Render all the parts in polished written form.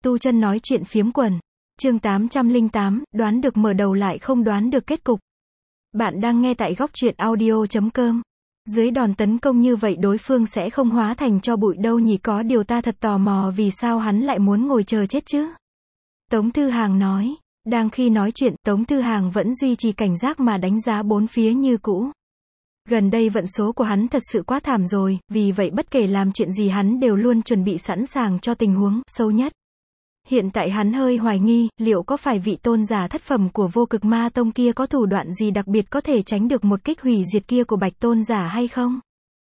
Tu chân nói chuyện phiếm quần. Chương 808, đoán được mở đầu lại không đoán được kết cục. Bạn đang nghe tại góc truyện audio.com. Dưới đòn tấn công như vậy đối phương sẽ không hóa thành tro bụi đâu nhỉ, có điều ta thật tò mò vì sao hắn lại muốn ngồi chờ chết chứ? Tống Thư Hàng nói. Đang khi nói chuyện, Tống Thư Hàng vẫn duy trì cảnh giác mà đánh giá bốn phía như cũ. Gần đây vận số của hắn thật sự quá thảm rồi, vì vậy bất kể làm chuyện gì hắn đều luôn chuẩn bị sẵn sàng cho tình huống xấu nhất. Hiện tại hắn hơi hoài nghi, liệu có phải vị tôn giả thất phẩm của Vô Cực Ma Tông kia có thủ đoạn gì đặc biệt có thể tránh được một kích hủy diệt kia của Bạch tôn giả hay không?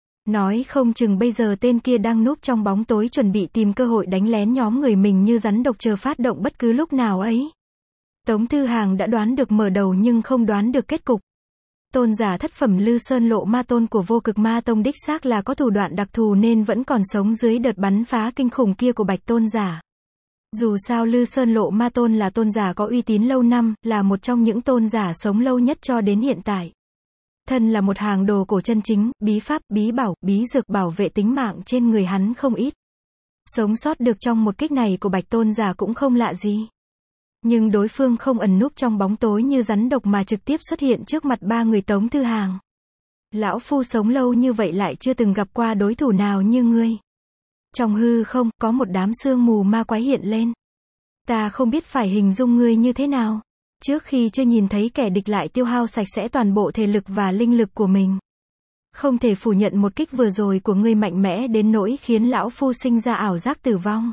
Nói không chừng bây giờ tên kia đang núp trong bóng tối chuẩn bị tìm cơ hội đánh lén nhóm người mình như rắn độc chờ phát động bất cứ lúc nào ấy. Tống Thư Hàng đã đoán được mở đầu nhưng không đoán được kết cục. Tôn giả thất phẩm Lư Sơn Lộ Ma Tôn của Vô Cực Ma Tông đích xác là có thủ đoạn đặc thù nên vẫn còn sống dưới đợt bắn phá kinh khủng kia của Bạch tôn giả. Dù sao Lư Sơn Lộ Ma Tôn là tôn giả có uy tín lâu năm, là một trong những tôn giả sống lâu nhất cho đến hiện tại. Thân là một hàng đồ cổ chân chính, bí pháp, bí bảo, bí dược bảo vệ tính mạng trên người hắn không ít. Sống sót được trong một kích này của Bạch tôn giả cũng không lạ gì. Nhưng đối phương không ẩn núp trong bóng tối như rắn độc mà trực tiếp xuất hiện trước mặt ba người Tống Thư Hàng. Lão phu sống lâu như vậy lại chưa từng gặp qua đối thủ nào như ngươi. Trong hư không, có một đám sương mù ma quái hiện lên. Ta không biết phải hình dung ngươi như thế nào. Trước khi chưa nhìn thấy kẻ địch lại tiêu hao sạch sẽ toàn bộ thể lực và linh lực của mình. Không thể phủ nhận một kích vừa rồi của ngươi mạnh mẽ đến nỗi khiến lão phu sinh ra ảo giác tử vong.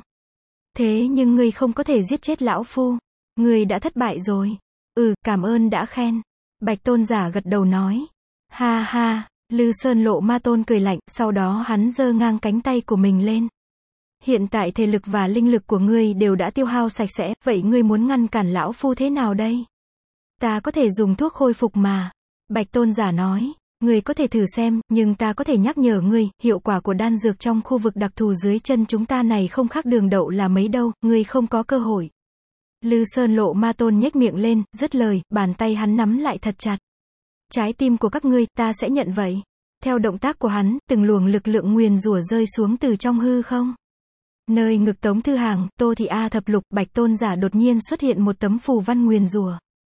Thế nhưng ngươi không có thể giết chết lão phu. Ngươi đã thất bại rồi. Cảm ơn đã khen. Bạch tôn giả gật đầu nói. Ha ha, Lư Sơn Lộ Ma Tôn cười lạnh, sau đó hắn giơ ngang cánh tay của mình lên. Hiện tại thể lực và linh lực của ngươi đều đã tiêu hao sạch sẽ, vậy ngươi muốn ngăn cản lão phu thế nào đây? Ta có thể dùng thuốc khôi phục mà. Bạch tôn giả nói. Ngươi có thể thử xem, nhưng ta có thể nhắc nhở ngươi, hiệu quả của đan dược trong khu vực đặc thù dưới chân chúng ta này không khác đường đậu là mấy đâu, ngươi không có cơ hội. Lư Sơn Lộ Ma Tôn nhếch miệng lên, dứt lời, bàn tay hắn nắm lại thật chặt. Trái tim của các ngươi, ta sẽ nhận vậy. Theo động tác của hắn, từng luồng lực lượng nguyền rủa rơi xuống từ trong hư không. Nơi ngực Tống Thư Hàng, Tô Thị A thập lục, Bạch tôn giả đột nhiên xuất hiện một tấm phù văn nguyền rủa.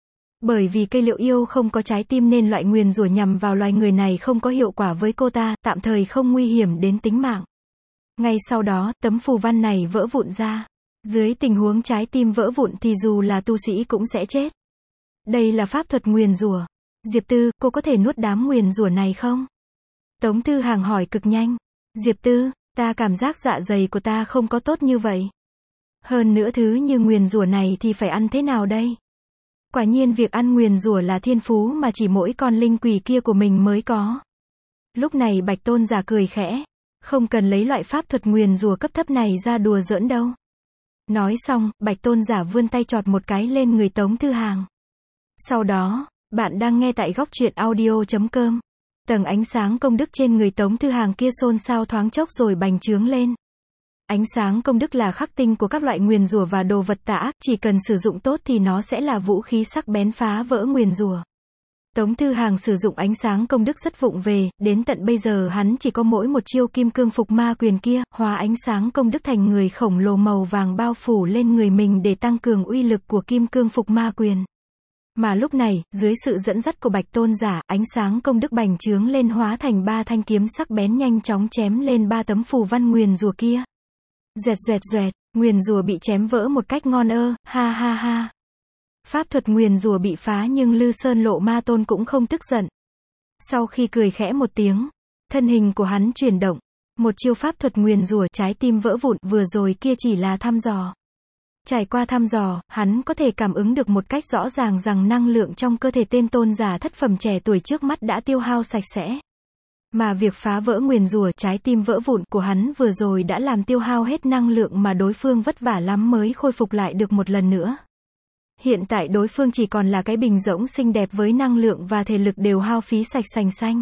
Bởi vì cây liệu yêu không có trái tim nên loại nguyền rủa nhằm vào loài người này không có hiệu quả với cô ta, tạm thời không nguy hiểm đến tính mạng. Ngay sau đó, tấm phù văn này vỡ vụn ra. Dưới tình huống trái tim vỡ vụn thì dù là tu sĩ cũng sẽ chết. Đây là pháp thuật nguyền rủa. Diệp Tư, cô có thể nuốt đám nguyền rủa này không? Tống Thư Hàng hỏi cực nhanh. Diệp Tư, ta cảm giác dạ dày của ta không có tốt như vậy. Hơn nữa thứ như nguyền rủa này thì phải ăn thế nào đây? Quả nhiên việc ăn nguyền rủa là thiên phú mà chỉ mỗi con linh quỷ kia của mình mới có. Lúc này Bạch tôn giả cười khẽ. Không cần lấy loại pháp thuật nguyền rủa cấp thấp này ra đùa giỡn đâu. Nói xong, Bạch tôn giả vươn tay chọt một cái lên người Tống Thư Hàng. Sau đó, bạn đang nghe tại góc truyện audio.com. Tầng ánh sáng công đức trên người Tống Thư Hàng kia xôn xao thoáng chốc rồi bành trướng lên. Ánh sáng công đức là khắc tinh của các loại nguyền rủa và đồ vật tà ác, chỉ cần sử dụng tốt thì nó sẽ là vũ khí sắc bén phá vỡ nguyền rủa. Tống Thư Hàng sử dụng ánh sáng công đức rất vụng về, đến tận bây giờ hắn chỉ có mỗi một chiêu kim cương phục ma quyền kia, hóa ánh sáng công đức thành người khổng lồ màu vàng bao phủ lên người mình để tăng cường uy lực của kim cương phục ma quyền. Mà lúc này, dưới sự dẫn dắt của Bạch tôn giả, ánh sáng công đức bành trướng lên hóa thành 3 thanh kiếm sắc bén nhanh chóng chém lên 3 tấm phù văn nguyền rủa kia. Doẹt doẹt doẹt, nguyền rủa bị chém vỡ một cách ngon ha ha ha. Pháp thuật nguyền rủa bị phá nhưng Lư Sơn Lộ Ma Tôn cũng không tức giận. Sau khi cười khẽ một tiếng, thân hình của hắn chuyển động. Một chiêu pháp thuật nguyền rủa trái tim vỡ vụn vừa rồi kia chỉ là thăm dò. Trải qua thăm dò, hắn có thể cảm ứng được một cách rõ ràng rằng năng lượng trong cơ thể tên tôn giả thất phẩm trẻ tuổi trước mắt đã tiêu hao sạch sẽ. Mà việc phá vỡ nguyền rủa trái tim vỡ vụn của hắn vừa rồi đã làm tiêu hao hết năng lượng mà đối phương vất vả lắm mới khôi phục lại được một lần nữa. Hiện tại đối phương chỉ còn là cái bình rỗng xinh đẹp với năng lượng và thể lực đều hao phí sạch sành xanh.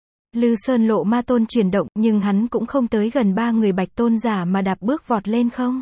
Lư Sơn Lộ Ma Tôn chuyển động, nhưng hắn cũng không tới gần ba người Bạch tôn giả mà đạp bước vọt lên không.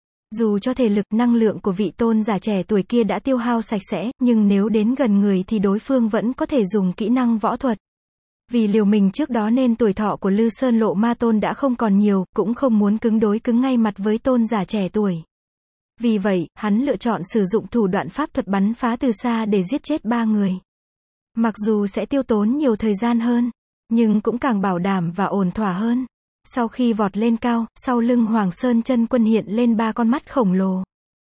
Dù cho thể lực, năng lượng của vị tôn giả trẻ tuổi kia đã tiêu hao sạch sẽ, nhưng nếu đến gần người thì đối phương vẫn có thể dùng kỹ năng võ thuật. Vì liều mình trước đó nên tuổi thọ của Lư Sơn Lộ Ma Tôn đã không còn nhiều, cũng không muốn cứng đối cứng ngay mặt với tôn giả trẻ tuổi. Vì vậy, hắn lựa chọn sử dụng thủ đoạn pháp thuật bắn phá từ xa để giết chết 3 người. Mặc dù sẽ tiêu tốn nhiều thời gian hơn, nhưng cũng càng bảo đảm và ổn thỏa hơn. Sau khi vọt lên cao, sau lưng Hoàng Sơn Chân Quân hiện lên 3 con mắt khổng lồ.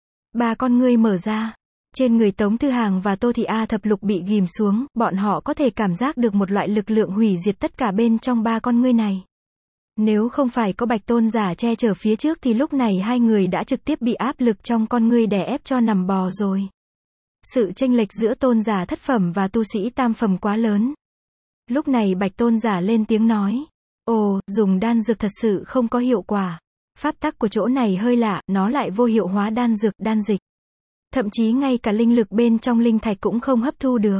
3 con ngươi mở ra. Trên người Tống Thư Hàng và Tô Thị A Thập Lục bị ghim xuống, bọn họ có thể cảm giác được một loại lực lượng hủy diệt tất cả bên trong 3 con ngươi này. Nếu không phải có Bạch Tôn giả che chở phía trước thì lúc này hai người đã trực tiếp bị áp lực trong con ngươi đè ép cho nằm bò rồi. Sự chênh lệch giữa tôn giả thất phẩm và tu sĩ tam phẩm quá lớn. Lúc này Bạch Tôn giả lên tiếng nói. Ồ, dùng đan dược thật sự không có hiệu quả. Pháp tắc của chỗ này hơi lạ, nó lại vô hiệu hóa đan dược, đan dịch. Thậm chí ngay cả linh lực bên trong linh thạch cũng không hấp thu được.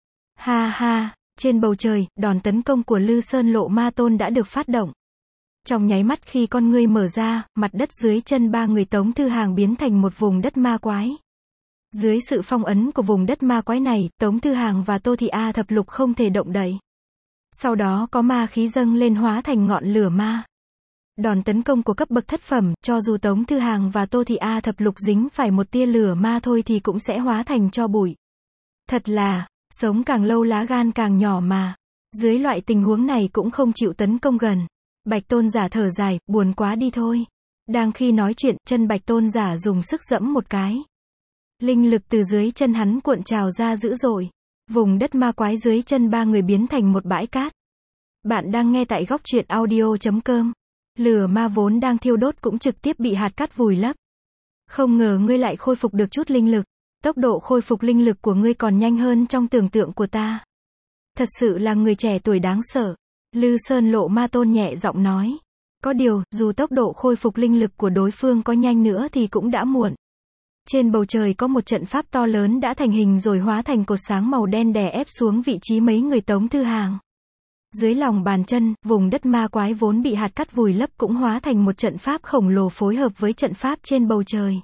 Ha ha, trên bầu trời, đòn tấn công của Lư Sơn Lộ Ma Tôn đã được phát động. Trong nháy mắt khi con ngươi mở ra, mặt đất dưới chân 3 người Tống Thư Hàng biến thành một vùng đất ma quái. Dưới sự phong ấn của vùng đất ma quái này, Tống Thư Hàng và Tô Thị A Thập Lục không thể động đậy. Sau đó có ma khí dâng lên hóa thành ngọn lửa ma. Đòn tấn công của cấp bậc thất phẩm, cho dù Tống Thư Hàng và Tô Thị A Thập Lục dính phải một tia lửa ma thôi thì cũng sẽ hóa thành tro bụi. Thật là, sống càng lâu lá gan càng nhỏ mà. Dưới loại tình huống này cũng không chịu tấn công gần. Bạch Tôn giả thở dài, buồn quá đi thôi. Đang khi nói chuyện, chân Bạch Tôn giả dùng sức giẫm một cái. Linh lực từ dưới chân hắn cuộn trào ra dữ dội. Vùng đất ma quái dưới chân 3 người biến thành một bãi cát. Bạn đang nghe tại góc truyện audio.com. Lửa ma vốn đang thiêu đốt cũng trực tiếp bị hạt cát vùi lấp. Không ngờ ngươi lại khôi phục được chút linh lực. Tốc độ khôi phục linh lực của ngươi còn nhanh hơn trong tưởng tượng của ta. Thật sự là người trẻ tuổi đáng sợ. Lư Sơn Lộ Ma Tôn nhẹ giọng nói. Có điều, dù tốc độ khôi phục linh lực của đối phương có nhanh nữa thì cũng đã muộn. Trên bầu trời có một trận pháp to lớn đã thành hình rồi hóa thành cột sáng màu đen đè ép xuống vị trí mấy người Tống Thư Hàng. Dưới lòng bàn chân, vùng đất ma quái vốn bị hạt cát vùi lấp cũng hóa thành một trận pháp khổng lồ phối hợp với trận pháp trên bầu trời.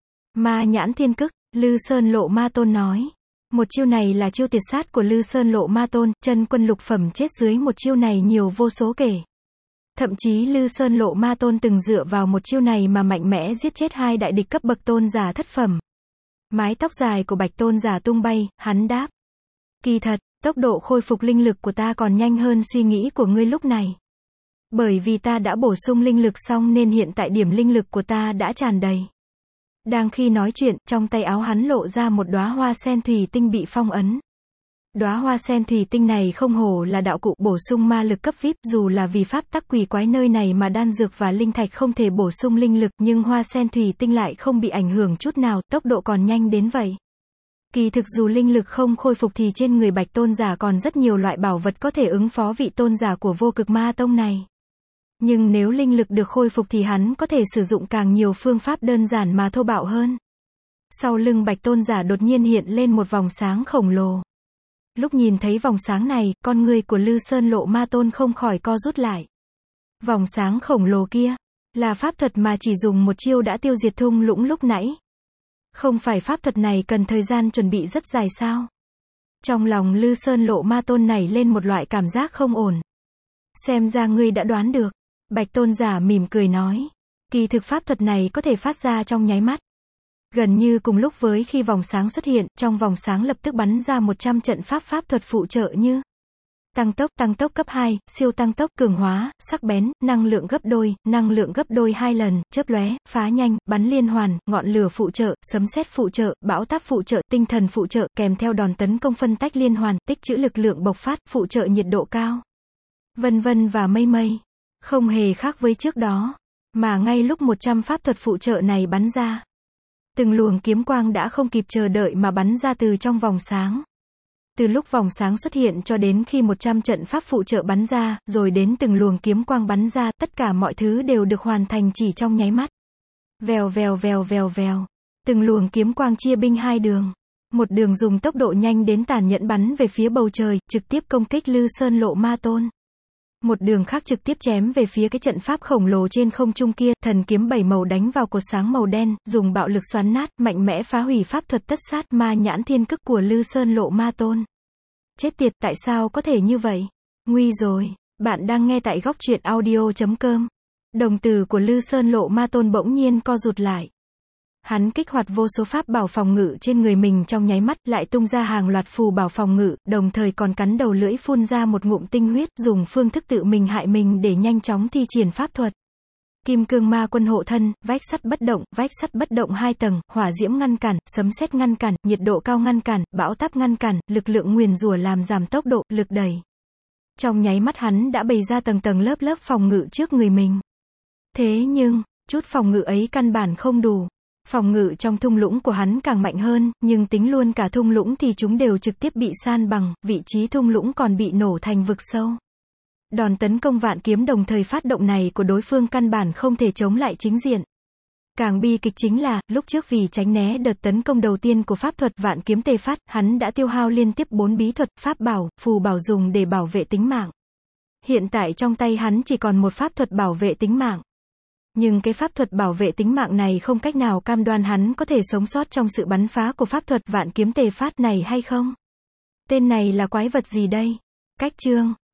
Ma nhãn thiên cức, Lư Sơn Lộ Ma Tôn nói. Một chiêu này là chiêu tiệt sát của Lư Sơn Lộ Ma Tôn, chân quân lục phẩm chết dưới một chiêu này nhiều vô số kể. Thậm chí Lư Sơn Lộ Ma Tôn từng dựa vào một chiêu này mà mạnh mẽ giết chết 2 đại địch cấp bậc tôn giả thất phẩm. Mái tóc dài của Bạch Tôn giả tung bay, hắn đáp. Kỳ thật, tốc độ khôi phục linh lực của ta còn nhanh hơn suy nghĩ của ngươi lúc này. Bởi vì ta đã bổ sung linh lực xong nên hiện tại điểm linh lực của ta đã tràn đầy. Đang khi nói chuyện, trong tay áo hắn lộ ra một đóa hoa sen thủy tinh bị phong ấn. Đóa hoa sen thủy tinh này không hổ là đạo cụ bổ sung ma lực cấp VIP, dù là vì pháp tắc quỷ quái nơi này mà đan dược và linh thạch không thể bổ sung linh lực, nhưng hoa sen thủy tinh lại không bị ảnh hưởng chút nào, tốc độ còn nhanh đến vậy. Kỳ thực dù linh lực không khôi phục thì trên người Bạch Tôn giả còn rất nhiều loại bảo vật có thể ứng phó vị tôn giả của Vô Cực Ma Tông này. Nhưng nếu linh lực được khôi phục thì hắn có thể sử dụng càng nhiều phương pháp đơn giản mà thô bạo hơn. Sau lưng Bạch Tôn giả đột nhiên hiện lên một vòng sáng khổng lồ. Lúc nhìn thấy vòng sáng này, con người của Lư Sơn Lộ Ma Tôn không khỏi co rút lại. Vòng sáng khổng lồ kia, là pháp thuật mà chỉ dùng một chiêu đã tiêu diệt thung lũng lúc nãy. Không phải pháp thuật này cần thời gian chuẩn bị rất dài sao? Trong lòng Lư Sơn Lộ Ma Tôn nảy lên một loại cảm giác không ổn. Xem ra ngươi đã đoán được. Bạch Tôn giả mỉm cười nói. Kỳ thực pháp thuật này có thể phát ra trong nháy mắt. Gần như cùng lúc với khi vòng sáng xuất hiện, trong vòng sáng lập tức bắn ra 100 trận pháp thuật phụ trợ như tăng tốc cấp 2, siêu tăng tốc, cường hóa, sắc bén, năng lượng gấp đôi 2 lần, chớp lóe, phá nhanh, bắn liên hoàn, ngọn lửa phụ trợ, sấm sét phụ trợ, bão táp phụ trợ, tinh thần phụ trợ, kèm theo đòn tấn công phân tách liên hoàn, tích trữ lực lượng bộc phát, phụ trợ nhiệt độ cao. Vân vân và mây. Không hề khác với trước đó. Mà ngay lúc 100 pháp thuật phụ trợ này bắn ra, từng luồng kiếm quang đã không kịp chờ đợi mà bắn ra từ trong vòng sáng. Từ lúc vòng sáng xuất hiện cho đến khi 100 trận pháp phụ trợ bắn ra, rồi đến từng luồng kiếm quang bắn ra, tất cả mọi thứ đều được hoàn thành chỉ trong nháy mắt. Vèo. Từng luồng kiếm quang chia binh 2 đường. Một đường dùng tốc độ nhanh đến tàn nhẫn bắn về phía bầu trời, trực tiếp công kích Lư Sơn Lộ Ma Tôn. Một đường khác trực tiếp chém về phía cái trận pháp khổng lồ trên không trung kia, thần kiếm 7 màu đánh vào cột sáng màu đen, dùng bạo lực xoắn nát, mạnh mẽ phá hủy pháp thuật tất sát, ma nhãn thiên cức của Lư Sơn Lộ Ma Tôn. Chết tiệt, tại sao có thể như vậy? Nguy rồi, bạn đang nghe tại góc truyện audio.com. Đồng tử của Lư Sơn Lộ Ma Tôn bỗng nhiên co rụt lại. Hắn kích hoạt vô số pháp bảo phòng ngự trên người mình trong nháy mắt, lại tung ra hàng loạt phù bảo phòng ngự, đồng thời còn cắn đầu lưỡi phun ra một ngụm tinh huyết, dùng phương thức tự mình hại mình để nhanh chóng thi triển pháp thuật. Kim cương ma quân hộ thân, vách sắt bất động 2 tầng, hỏa diễm ngăn cản, sấm sét ngăn cản, nhiệt độ cao ngăn cản, bão táp ngăn cản, lực lượng nguyền rủa làm giảm tốc độ, lực đẩy. Trong nháy mắt hắn đã bày ra tầng tầng lớp lớp phòng ngự trước người mình. Thế nhưng, chút phòng ngự ấy căn bản không đủ. Phòng ngự trong thung lũng của hắn càng mạnh hơn, nhưng tính luôn cả thung lũng thì chúng đều trực tiếp bị san bằng, vị trí thung lũng còn bị nổ thành vực sâu. Đòn tấn công vạn kiếm đồng thời phát động này của đối phương căn bản không thể chống lại chính diện. Càng bi kịch chính là, lúc trước vì tránh né đợt tấn công đầu tiên của pháp thuật vạn kiếm tề phát, hắn đã tiêu hao liên tiếp 4 bí thuật, pháp bảo, phù bảo dùng để bảo vệ tính mạng. Hiện tại trong tay hắn chỉ còn một pháp thuật bảo vệ tính mạng. Nhưng cái pháp thuật bảo vệ tính mạng này không cách nào cam đoan hắn có thể sống sót trong sự bắn phá của pháp thuật vạn kiếm tề phát này hay không? Tên này là quái vật gì đây? Cách chương